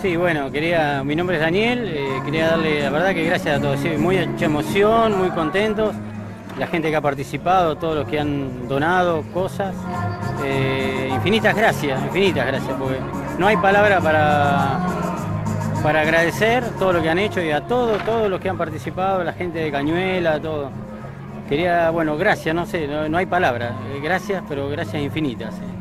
Sí, bueno, mi nombre es Daniel, quería darle la verdad que gracias a todos, sí, mucha emoción, muy contentos, la gente que ha participado, todos los que han donado cosas, infinitas gracias, porque no hay palabra para agradecer todo lo que han hecho y a todos los que han participado, la gente de Cañuela, todo. Quería, bueno, gracias, no sé, no hay palabra, gracias, pero gracias infinitas.